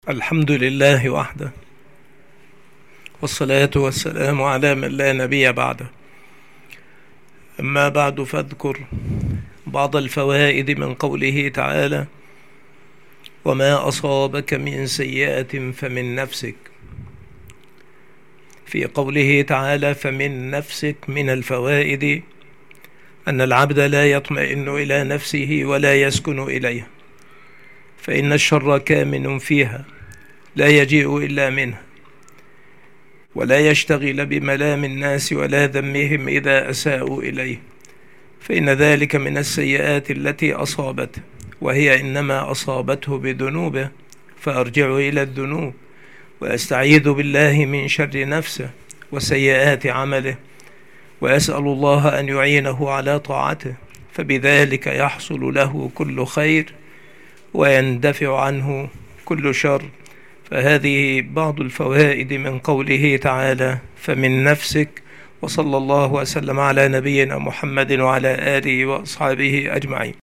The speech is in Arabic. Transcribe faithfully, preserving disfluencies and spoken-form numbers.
الحمد لله وحده، والصلاة والسلام على من لا نبي بعده. أما بعد، فاذكر بعض الفوائد من قوله تعالى: وما أصابك من سيئة فمن نفسك. في قوله تعالى فمن نفسك من الفوائد أن العبد لا يطمئن إلى نفسه ولا يسكن إليها، فإن الشر كامن فيها لا يجيء إلا منها، ولا يشتغل بملام الناس ولا ذمهم إذا أساءوا إليه، فإن ذلك من السيئات التي أصابته، وهي إنما أصابته بذنوبه، فأرجع إلى الذنوب وأستعيذ بالله من شر نفسه وسيئات عمله، وأسأل الله أن يعينه على طاعته، فبذلك يحصل له كل خير ويندفع عنه كل شر. فهذه بعض الفوائد من قوله تعالى فمن نفسك. وصلى الله وسلم على نبينا محمد وعلى آله وأصحابه أجمعين.